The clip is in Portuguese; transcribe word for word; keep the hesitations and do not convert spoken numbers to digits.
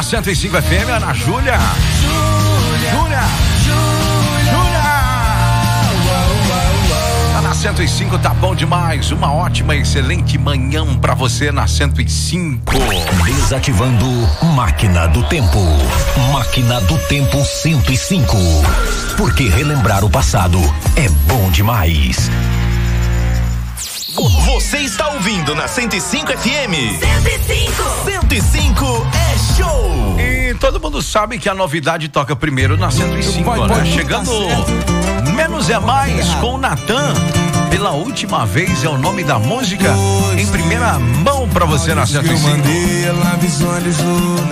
cento e cinco F M, Ana Júlia. Júlia. Júlia. Tá na cento e cinco, tá bom demais. Uma ótima, excelente manhã pra você na cento e cinco. Desativando Máquina do Tempo. Máquina do Tempo cento e cinco. Porque relembrar o passado é bom demais. Você está ouvindo na cento e cinco F M. cento e cinco. cento e cinco é show. E todo mundo sabe que a novidade toca primeiro na cento e cinco, né? Chegando Menos é Mais com o Natan. Pela última vez é o nome da música em primeira mão pra você na cento e cinco.